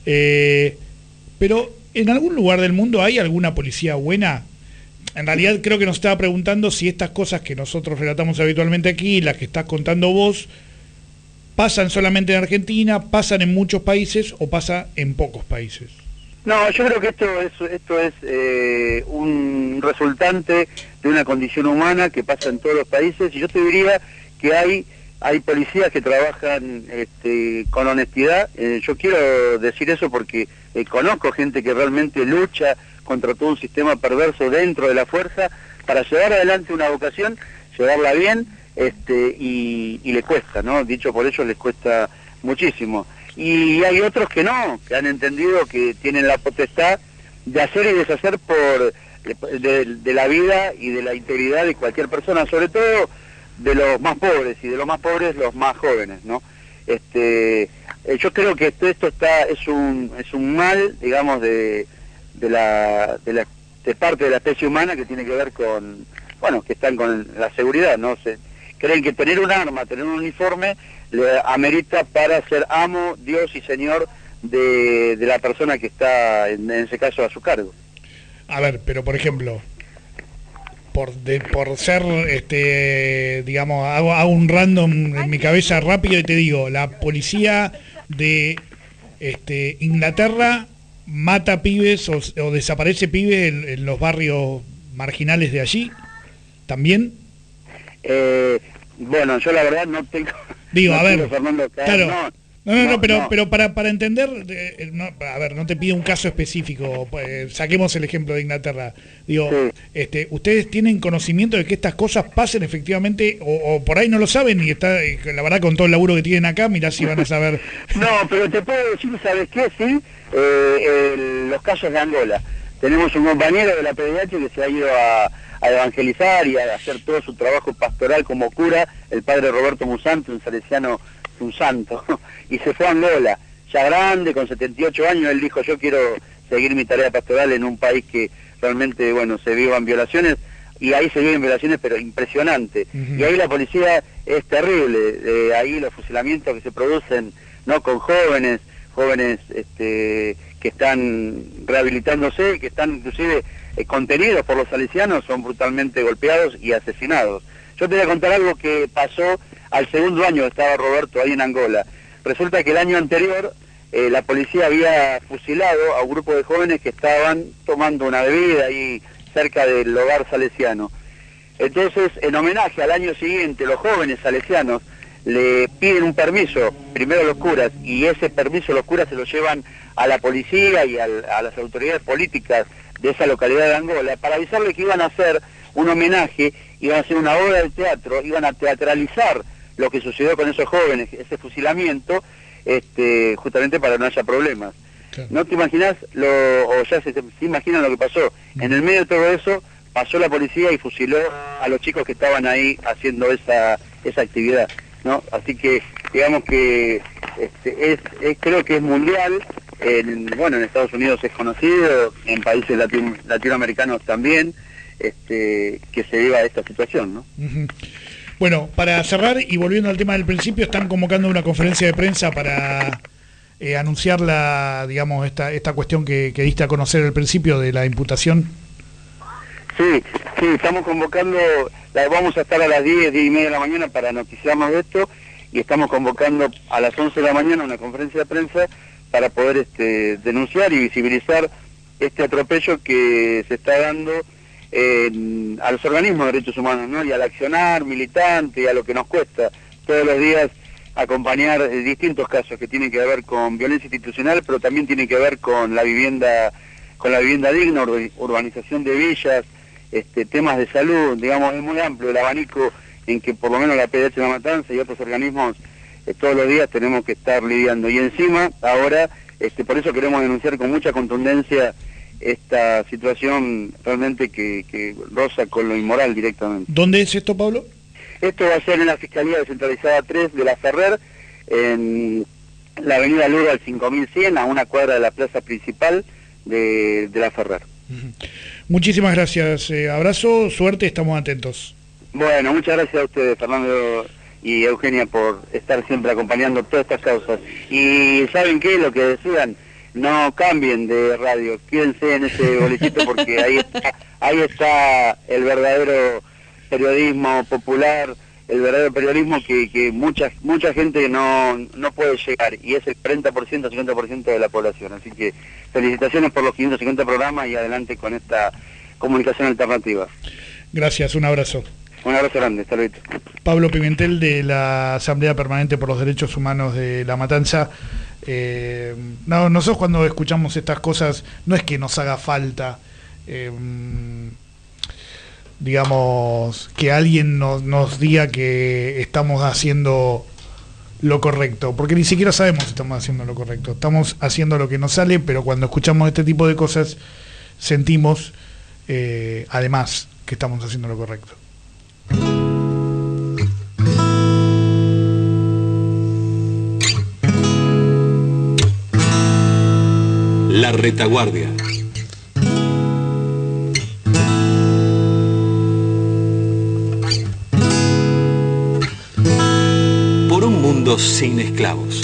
pero ¿en algún lugar del mundo hay alguna policía buena? En realidad creo que nos estaba preguntando si estas cosas que nosotros relatamos habitualmente aquí, las que estás contando vos, ¿pasan solamente en Argentina, pasan en muchos países o pasa en pocos países? No, yo creo que esto es un resultante de una condición humana que pasa en todos los países, y yo te diría que hay policías que trabajan con honestidad. Yo quiero decir eso porque conozco gente que realmente lucha contra todo un sistema perverso dentro de la fuerza para llevar adelante una vocación, llevarla bien, y le cuesta, ¿no? Dicho por ellos, les cuesta muchísimo. Y hay otros que no, que han entendido que tienen la potestad de hacer y deshacer de la vida y de la integridad de cualquier persona, sobre todo de los más pobres, y de los más pobres los más jóvenes, ¿no? Yo creo que esto es un mal, digamos, de parte de la especie humana, que tiene que ver con, que están con la seguridad, ¿no? Creen que tener un arma, tener un uniforme, le amerita para ser amo, Dios y Señor de la persona que está, en ese caso, a su cargo. A ver, pero por ejemplo, por ser, digamos, hago un random en mi cabeza rápido y te digo, la policía de Inglaterra mata pibes o desaparece pibes en los barrios marginales de allí, ¿también? Bueno, yo la verdad no tengo... Digo, no a ver, tengo, Fernando, claro... No, pero para entender, a ver, no te pido un caso específico, pues, saquemos el ejemplo de Inglaterra. Digo, sí. ¿Ustedes tienen conocimiento de que estas cosas pasen efectivamente, o por ahí no lo saben y está, la verdad, con todo el laburo que tienen acá, mirá si van a saber? No, pero te puedo decir, ¿sabes qué? Sí, los casos de Angola. Tenemos un compañero de la PDH que se ha ido a evangelizar y a hacer todo su trabajo pastoral como cura, el padre Roberto Musanto, un salesiano, un santo, y se fue a Angola, ya grande, con 78 años, él dijo, yo quiero seguir mi tarea pastoral en un país que realmente, bueno, se vivan violaciones, y ahí se viven violaciones, pero impresionante, y ahí la policía es terrible, ahí los fusilamientos que se producen, ¿no?, con jóvenes que están rehabilitándose, que están inclusive contenidos por los salesianos, son brutalmente golpeados y asesinados. Yo te voy a contar algo que pasó al segundo año que estaba Roberto ahí en Angola. Resulta que el año anterior la policía había fusilado a un grupo de jóvenes que estaban tomando una bebida ahí cerca del hogar salesiano. Entonces, en homenaje al año siguiente, los jóvenes salesianos le piden un permiso, primero los curas, y ese permiso los curas se lo llevan a la policía y a las autoridades políticas de esa localidad de Angola para avisarle que iban a hacer un homenaje, iban a hacer una obra de teatro, iban a teatralizar lo que sucedió con esos jóvenes, ese fusilamiento, justamente para que no haya problemas. Claro. ¿No te imaginas, o ya se imaginan lo que pasó? En el medio de todo eso, pasó la policía y fusiló a los chicos que estaban ahí haciendo esa actividad, ¿no? Así que, digamos que creo que es mundial, bueno, en Estados Unidos es conocido, en países latinoamericanos también, que se viva esta situación, ¿no? Bueno, para cerrar y volviendo al tema del principio, están convocando una conferencia de prensa para anunciar digamos, esta cuestión que diste a conocer al principio de la imputación. Sí, estamos convocando, vamos a estar a las 10:30 de la mañana para noticiarnos de esto, y estamos convocando a las 11 de la mañana una conferencia de prensa para poder denunciar y visibilizar este atropello que se está dando a los organismos de derechos humanos, ¿no? Y al accionar militante y a lo que nos cuesta todos los días acompañar distintos casos que tienen que ver con violencia institucional, pero también tienen que ver con la vivienda digna, urbanización de villas, temas de salud, digamos, es muy amplio el abanico en que por lo menos la PDH de La Matanza y otros organismos todos los días tenemos que estar lidiando. Y encima, ahora, por eso queremos denunciar con mucha contundencia esta situación realmente que roza con lo inmoral directamente. ¿Dónde es esto, Pablo? Esto va a ser en la Fiscalía Descentralizada 3 de La Ferrer, en la avenida Luro al 5100, a una cuadra de la plaza principal de La Ferrer. Muchísimas gracias, abrazo, suerte, estamos atentos. Bueno, muchas gracias a ustedes, Fernando y Eugenia, por estar siempre acompañando todas estas causas. Y ¿saben qué? Lo que decían, no cambien de radio, quédense en ese boletito porque ahí está el verdadero periodismo popular, el verdadero periodismo que mucha gente no puede llegar, y es el 40%, 50% de la población. Así que felicitaciones por los 550 programas y adelante con esta comunicación alternativa. Gracias, un abrazo. Un abrazo grande, hasta luego. Pablo Pimentel, de la Asamblea Permanente por los Derechos Humanos de La Matanza. Nosotros cuando escuchamos estas cosas, no es que nos haga falta, digamos, que alguien nos diga que estamos haciendo lo correcto, porque ni siquiera sabemos si estamos haciendo lo correcto. Estamos haciendo lo que nos sale, pero cuando escuchamos este tipo de cosas, sentimos, además, que estamos haciendo lo correcto. La retaguardia. Por un mundo sin esclavos.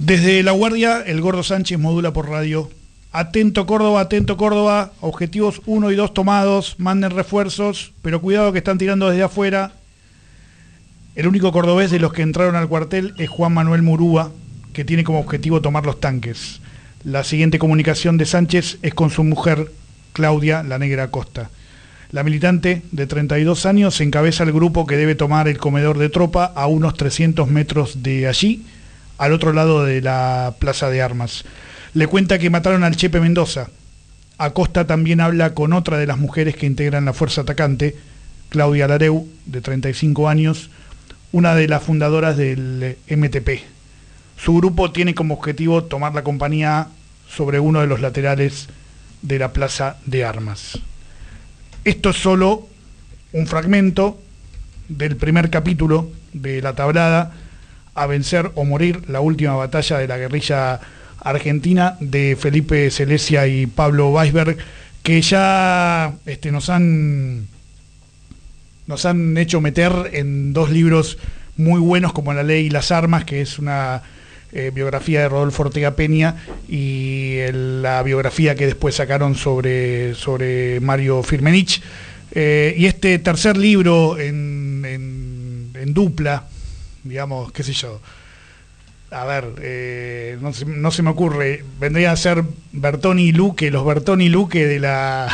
Desde La Guardia, el Gordo Sánchez modula por radio. Atento Córdoba, objetivos 1 y 2 tomados, manden refuerzos, pero cuidado que están tirando desde afuera. El único cordobés de los que entraron al cuartel es Juan Manuel Murúa, que tiene como objetivo tomar los tanques. La siguiente comunicación de Sánchez es con su mujer, Claudia La Negra Acosta. La militante, de 32 años, encabeza el grupo que debe tomar el comedor de tropa a unos 300 metros de allí, al otro lado de la Plaza de Armas. Le cuenta que mataron al Chepe Mendoza. Acosta también habla con otra de las mujeres que integran la fuerza atacante, Claudia Lareu, de 35 años, una de las fundadoras del MTP. Su grupo tiene como objetivo tomar la compañía sobre uno de los laterales de la Plaza de Armas. Esto es solo un fragmento del primer capítulo de La Tablada, A vencer o morir, la última batalla de la guerrilla argentina, de Felipe Celesia y Pablo Weisberg, que ya nos han hecho meter en 2 libros muy buenos, como La Ley y las Armas, que es una biografía de Rodolfo Ortega Peña, y la biografía que después sacaron sobre Mario Firmenich. Y este tercer libro en dupla, digamos, qué sé yo, a ver, no se me ocurre, vendría a ser Bertoni y Luque, los Bertoni y Luque de la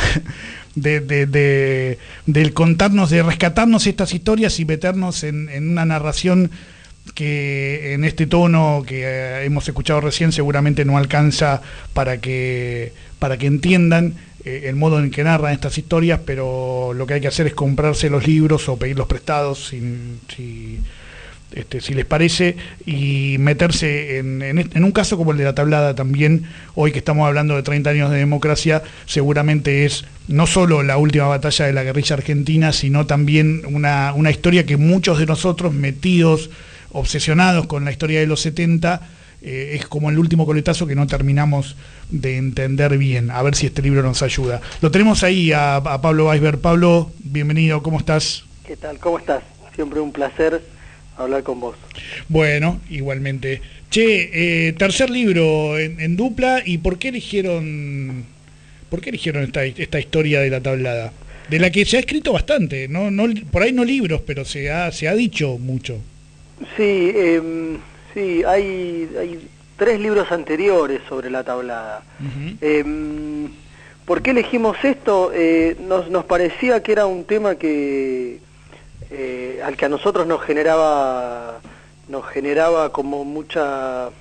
del contarnos, de rescatarnos estas historias y meternos en una narración que en este tono que hemos escuchado recién seguramente no alcanza para que entiendan el modo en que narran estas historias, pero lo que hay que hacer es comprarse los libros o pedirlos prestados si les parece, y meterse en un caso como el de La Tablada también. Hoy que estamos hablando de 30 años de democracia, seguramente es no solo la última batalla de la guerrilla argentina, sino también una historia que muchos de nosotros, metidos, obsesionados con la historia de los 70, es como el último coletazo que no terminamos de entender bien. A ver si este libro nos ayuda. Lo tenemos ahí a Pablo Weisberg. Pablo, bienvenido, ¿cómo estás? ¿Qué tal? ¿Cómo estás? Siempre un placer hablar con vos. Bueno, igualmente. Che, tercer libro en dupla, ¿y por qué eligieron esta historia de La Tablada? De la que se ha escrito bastante, no por ahí no libros, pero se ha dicho mucho. Sí, sí, hay 3 libros anteriores sobre La Tablada. Uh-huh. ¿Por qué elegimos esto? Nos parecía que era un tema que al que a nosotros nos generaba como mucha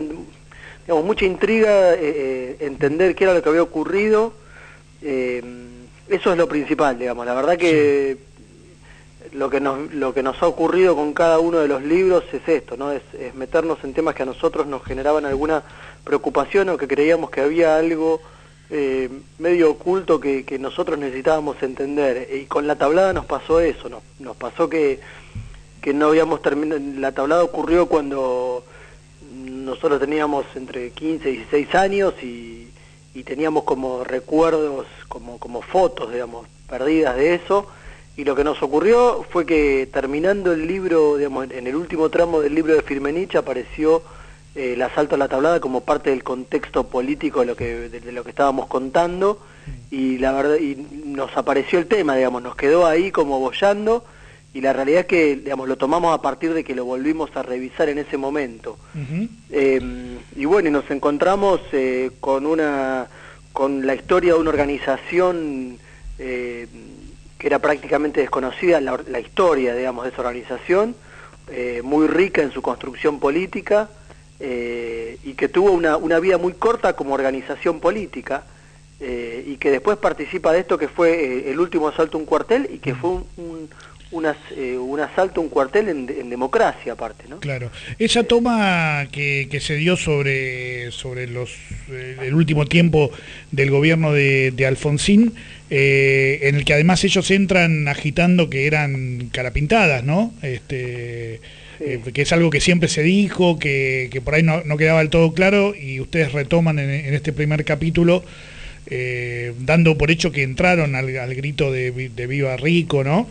intriga entender qué era lo que había ocurrido. Eso es lo principal, digamos. La verdad que sí, lo que nos ha ocurrido con cada uno de los libros es esto, ¿no? Es meternos en temas que a nosotros nos generaban alguna preocupación o que creíamos que había algo medio oculto que nosotros necesitábamos entender. Y con La Tablada nos pasó eso, ¿no? Nos pasó que no habíamos terminado. La Tablada ocurrió cuando nosotros teníamos entre 15 y 16 años y teníamos como recuerdos, como fotos, digamos, perdidas de eso. Y lo que nos ocurrió fue que terminando el libro, digamos, en el último tramo del libro de Firmenich apareció el asalto a La Tablada como parte del contexto político de lo que estábamos contando, y la verdad, y nos apareció el tema, digamos, nos quedó ahí como boyando, y la realidad es que, digamos, lo tomamos a partir de que lo volvimos a revisar en ese momento. Uh-huh. Y bueno, y nos encontramos con la historia de una organización que era prácticamente desconocida, la historia, digamos, de esa organización, muy rica en su construcción política, y que tuvo una vida muy corta como organización política, y que después participa de esto que fue el último asalto a un cuartel, y que fue un asalto a un cuartel en democracia aparte, ¿no? Claro. Esa toma que se dio sobre el último tiempo del gobierno de Alfonsín, en el que además ellos entran agitando que eran carapintadas, ¿no? Sí. Que es algo que siempre se dijo, que por ahí no quedaba del todo claro, y ustedes retoman en este primer capítulo, dando por hecho que entraron al grito de Viva Rico, ¿no?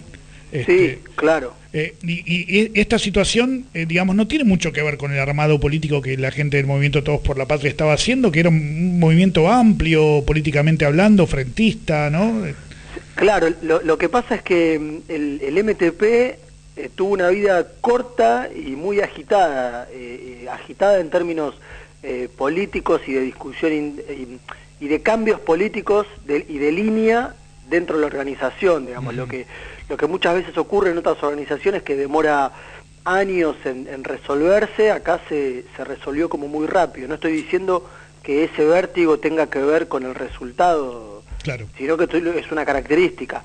Sí, claro. Y esta situación, digamos, no tiene mucho que ver con el armado político que la gente del movimiento Todos por la Patria estaba haciendo, que era un movimiento amplio, políticamente hablando, frentista, ¿no? Claro, lo que pasa es que el MTP tuvo una vida corta y muy agitada, agitada en términos políticos y de discusión y de cambios políticos y de línea dentro de la organización, digamos. Lo que muchas veces ocurre en otras organizaciones que demora años en resolverse, acá se resolvió como muy rápido. No estoy diciendo que ese vértigo tenga que ver con el resultado, claro, sino que es una característica.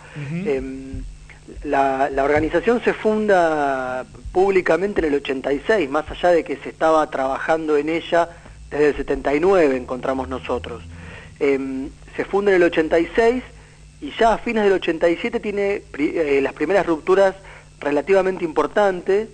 La organización se funda públicamente en el 86, más allá de que se estaba trabajando en ella desde el 79, encontramos nosotros. Se funda en el 86 y ya a fines del 87 tiene las primeras rupturas relativamente importantes,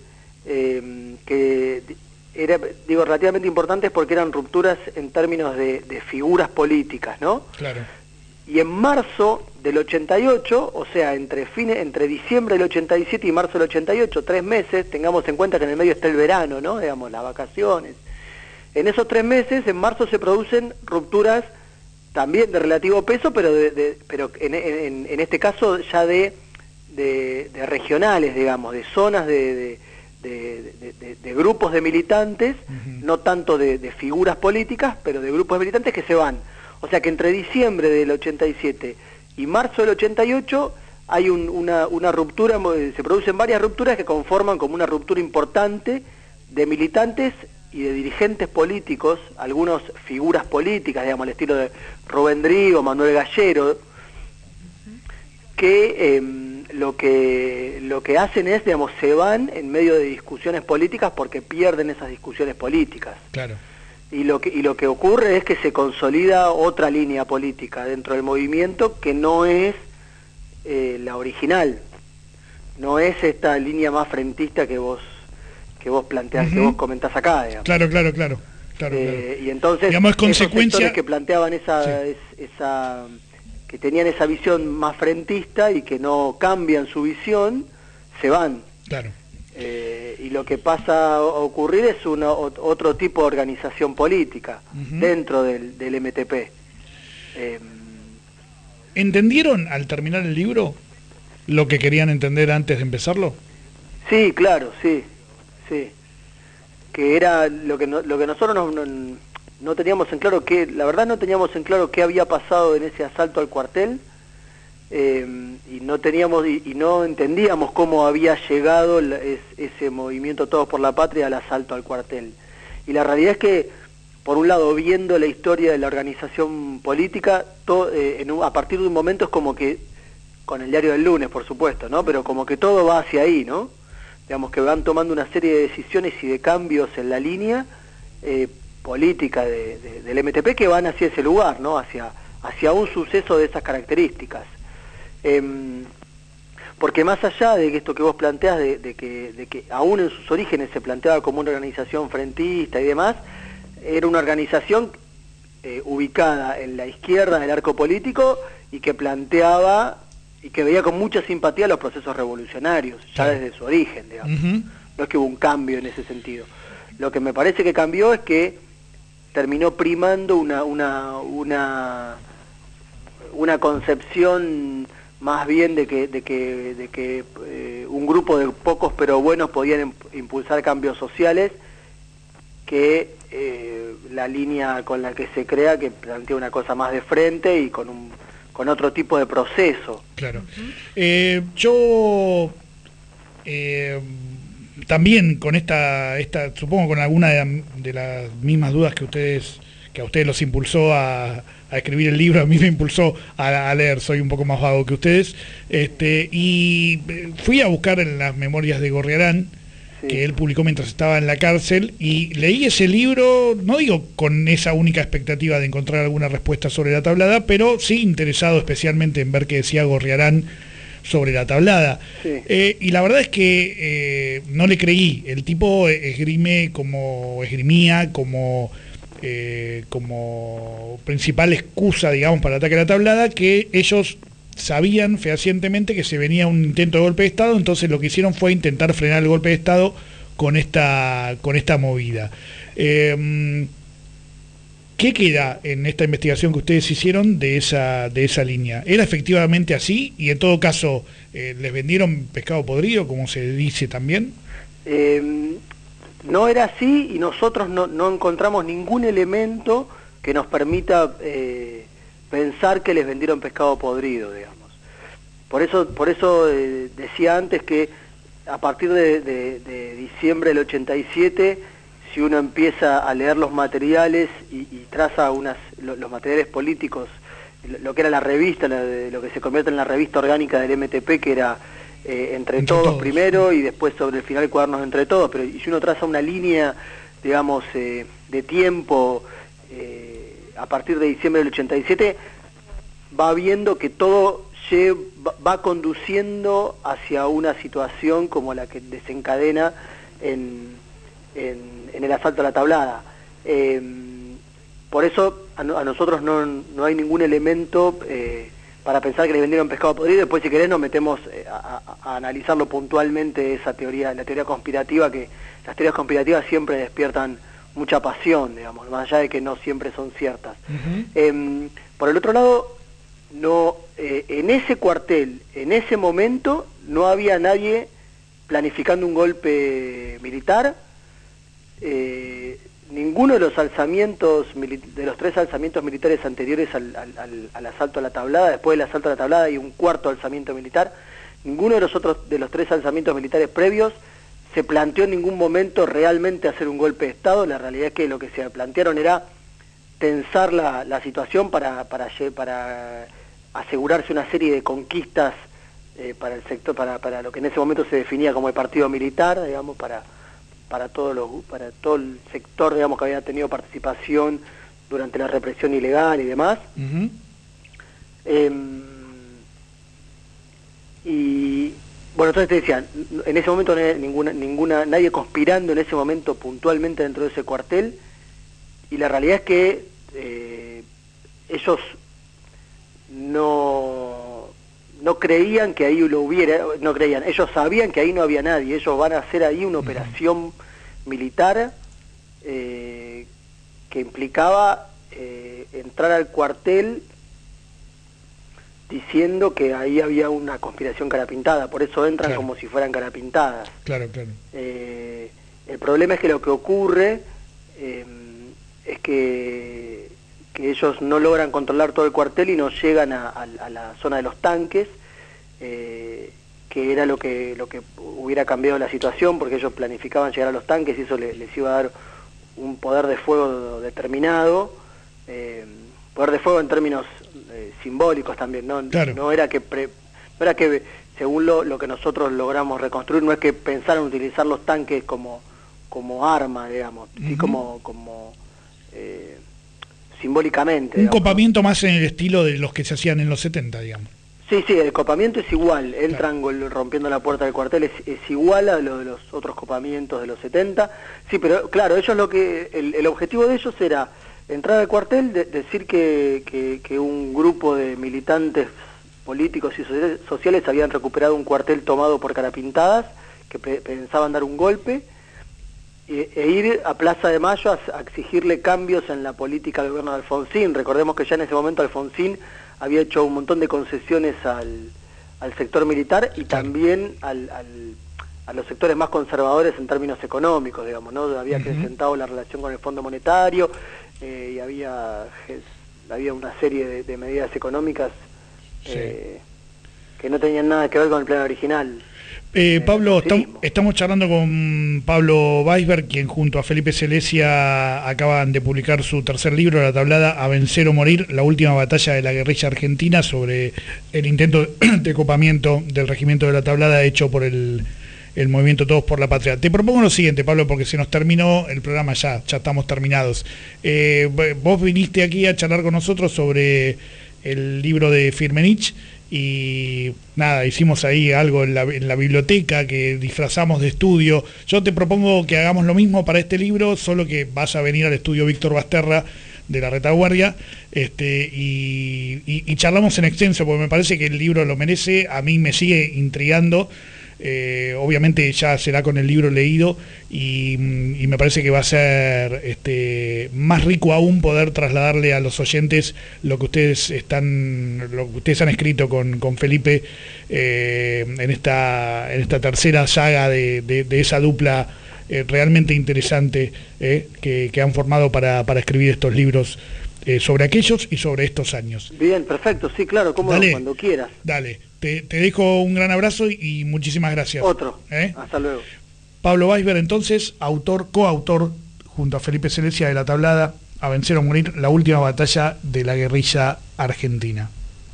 digo relativamente importantes porque eran rupturas en términos de figuras políticas, ¿no? Claro. Y en marzo del 88, o sea, entre diciembre del 87 y marzo del 88, 3 meses, tengamos en cuenta que en el medio está el verano, ¿no? Digamos, las vacaciones. En esos 3 meses, en marzo se producen rupturas también de relativo peso, pero en este caso ya de regionales, digamos, de zonas de grupos de militantes, no tanto de figuras políticas, pero de grupos de militantes que se van. O sea que entre diciembre del 87 y marzo del 88 hay una ruptura, se producen varias rupturas que conforman como una ruptura importante de militantes y de dirigentes políticos, algunos figuras políticas, digamos, al estilo de Rubén Drigo, Manuel Gallero, que lo que hacen es, digamos, se van en medio de discusiones políticas porque pierden esas discusiones políticas. Claro. Y lo que ocurre es que se consolida otra línea política dentro del movimiento que no es la original, no es esta línea más frentista que vos planteás, que vos comentás acá, digamos. Claro. Y entonces, digamos, esos consecuencia sectores que planteaban que tenían esa visión más frentista y que no cambian su visión, se van. Claro. Y lo que pasa a ocurrir es otro tipo de organización política dentro del MTP. ¿Entendieron al terminar el libro lo que querían entender antes de empezarlo? Sí, claro, sí. Que era lo que nosotros no teníamos en claro, la verdad no teníamos en claro qué había pasado en ese asalto al cuartel. Y no entendíamos cómo había llegado ese movimiento Todos por la Patria al asalto al cuartel. Y la realidad es que, por un lado, viendo la historia de la organización política, a partir de un momento es como que, con el diario del lunes, por supuesto, ¿no? Pero como que todo va hacia ahí, ¿no? Digamos que van tomando una serie de decisiones y de cambios en la línea política del MTP que van hacia ese lugar, ¿no? Hacia un suceso de esas características. Porque más allá de esto que vos planteás, de que aún en sus orígenes se planteaba como una organización frentista y demás, era una organización ubicada en la izquierda del arco político y que planteaba y que veía con mucha simpatía los procesos revolucionarios, ya desde su origen, digamos. No es que hubo un cambio en ese sentido. Lo que me parece que cambió es que terminó primando una concepción más bien de que un grupo de pocos pero buenos podían impulsar cambios sociales, que la línea con la que se crea, que plantea una cosa más de frente y con otro tipo de proceso. Claro. Yo también con esta supongo con alguna de las mismas dudas que a ustedes los impulsó a escribir el libro, a mí me impulsó a leer, soy un poco más vago que ustedes, y fui a buscar en las memorias de Gorriarán, que él publicó mientras estaba en la cárcel, y leí ese libro, no digo con esa única expectativa de encontrar alguna respuesta sobre la tablada, pero sí interesado especialmente en ver qué decía Gorriarán sobre la tablada. Y la verdad es que no le creí. El tipo esgrimía como principal excusa, digamos, para el ataque a la tablada, que ellos sabían fehacientemente que se venía un intento de golpe de Estado, entonces lo que hicieron fue intentar frenar el golpe de Estado con esta movida. ¿Qué queda en esta investigación que ustedes hicieron de esa línea? ¿Era efectivamente así? Y en todo caso, ¿les vendieron pescado podrido, como se dice también? No era así, y nosotros no encontramos ningún elemento que nos permita pensar que les vendieron pescado podrido, digamos. Por eso decía antes que a partir de diciembre del 87, si uno empieza a leer los materiales y traza los materiales políticos, lo que era la revista, lo que se convierte en la revista orgánica del MTP, que era entre todos primero, y después sobre el final Cuadernos Entre Todos, pero si uno traza una línea, digamos, de tiempo a partir de diciembre del 87, va viendo que todo va conduciendo hacia una situación como la que desencadena en el asalto a la Tablada. Por eso a nosotros no hay ningún elemento para pensar que le vendieron pescado podrido. Después, si querés, nos metemos a analizarlo puntualmente, esa teoría, la teoría conspirativa, que las teorías conspirativas siempre despiertan mucha pasión, digamos, más allá de que no siempre son ciertas. Por el otro lado, en ese cuartel, en ese momento, no había nadie planificando un golpe militar. Ninguno de los alzamientos, de los 3 alzamientos militares anteriores al asalto a la Tablada, después del asalto a la Tablada hay un cuarto alzamiento militar, ninguno de los 3 alzamientos militares previos se planteó en ningún momento realmente hacer un golpe de Estado. La realidad es que lo que se plantearon era tensar la situación para asegurarse una serie de conquistas para el sector, para lo que en ese momento se definía como el partido militar, digamos, para todo el sector, digamos, que había tenido participación durante la represión ilegal y demás. Y bueno, entonces te decía, en ese momento no había nadie conspirando en ese momento puntualmente dentro de ese cuartel, y la realidad es que ellos no creían que ahí lo hubiera, ellos sabían que ahí no había nadie, ellos van a hacer ahí una operación militar que implicaba entrar al cuartel diciendo que ahí había una conspiración carapintada, por eso entran como si fueran carapintadas. Claro. El problema es que lo que ocurre es que ellos no logran controlar todo el cuartel y no llegan a la zona de los tanques, que era lo que hubiera cambiado la situación, porque ellos planificaban llegar a los tanques y eso les iba a dar un poder de fuego determinado, poder de fuego en términos simbólicos también, ¿no? Claro. No era que según lo que nosotros logramos reconstruir, no es que pensaron utilizar los tanques como arma, digamos, sí como simbólicamente. Un copamiento más en el estilo de los que se hacían en los 70, digamos. Sí, el copamiento es igual, entran rompiendo la puerta del cuartel, es igual a lo de los otros copamientos de los 70, sí, pero claro, ellos el objetivo de ellos era entrar al cuartel, decir que un grupo de militantes políticos y sociales habían recuperado un cuartel tomado por carapintadas, que pensaban dar un golpe, e ir a Plaza de Mayo a exigirle cambios en la política del gobierno de Alfonsín. Recordemos que ya en ese momento Alfonsín había hecho un montón de concesiones al sector militar y también a los sectores más conservadores en términos económicos, digamos, ¿no? Había acrecentado la relación con el Fondo Monetario y había una serie de medidas económicas que no tenían nada que ver con el plan original. Pablo, estamos charlando con Pablo Weisberg, quien junto a Felipe Celesia acaban de publicar su tercer libro, La Tablada, A Vencer o Morir, la última batalla de la guerrilla argentina, sobre el intento de copamiento del regimiento de La Tablada hecho por el movimiento Todos por la Patria. Te propongo lo siguiente, Pablo, porque se nos terminó el programa, ya estamos terminados. Vos viniste aquí a charlar con nosotros sobre el libro de Firmenich, y nada, hicimos ahí algo en la biblioteca que disfrazamos de estudio. Yo te propongo que hagamos lo mismo para este libro, solo que vas a venir al estudio Víctor Basterra de la retaguardia, y charlamos en extenso, porque me parece que el libro lo merece, a mí me sigue intrigando. Obviamente ya será con el libro leído y me parece que va a ser más rico aún poder trasladarle a los oyentes lo que ustedes han escrito con Felipe en esta tercera saga de esa dupla realmente interesante que han formado para escribir estos libros sobre aquellos y sobre estos años. Bien, perfecto, sí, claro, cómo no, cuando quieras. Dale, te dejo un gran abrazo y muchísimas gracias. Otro, hasta luego. Pablo Weisberg, entonces, coautor, junto a Felipe Celesia de La Tablada, A vencer o morir, la última batalla de la guerrilla argentina.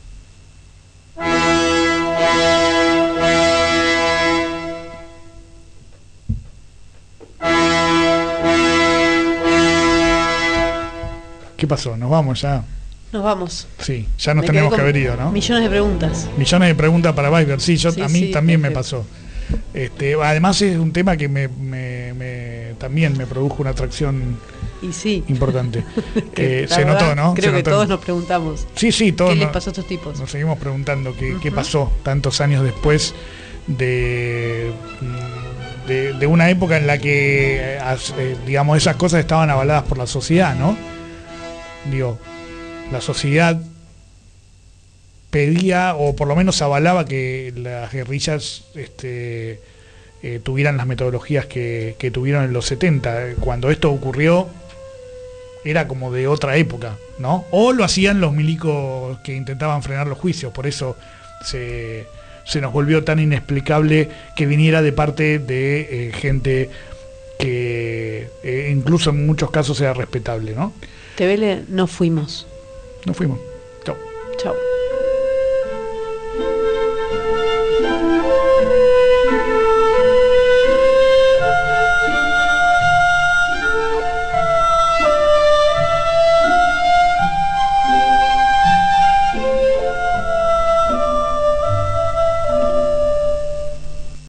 ¿Qué pasó? ¿Nos vamos ya? Nos vamos. Sí, ya nos teníamos que haber ido, ¿no? Millones de preguntas. Millones de preguntas para Weisberg, sí, a mí también me pasó. Además es un tema que también me produjo una atracción importante. Se notó, ¿no? Creo que todos nos preguntamos. Sí, todos. ¿Qué les pasó a estos tipos? Nos seguimos preguntando qué pasó tantos años después de una época en la que, digamos, esas cosas estaban avaladas por la sociedad, ¿no? Digo, la sociedad pedía, o por lo menos avalaba, que las guerrillas tuvieran las metodologías que tuvieron en los 70. Cuando esto ocurrió, era como de otra época, ¿no? O lo hacían los milicos que intentaban frenar los juicios, por eso se nos volvió tan inexplicable que viniera de parte de gente que incluso en muchos casos era respetable, ¿no? Tevele, nos fuimos. Nos fuimos. Chao. Chao.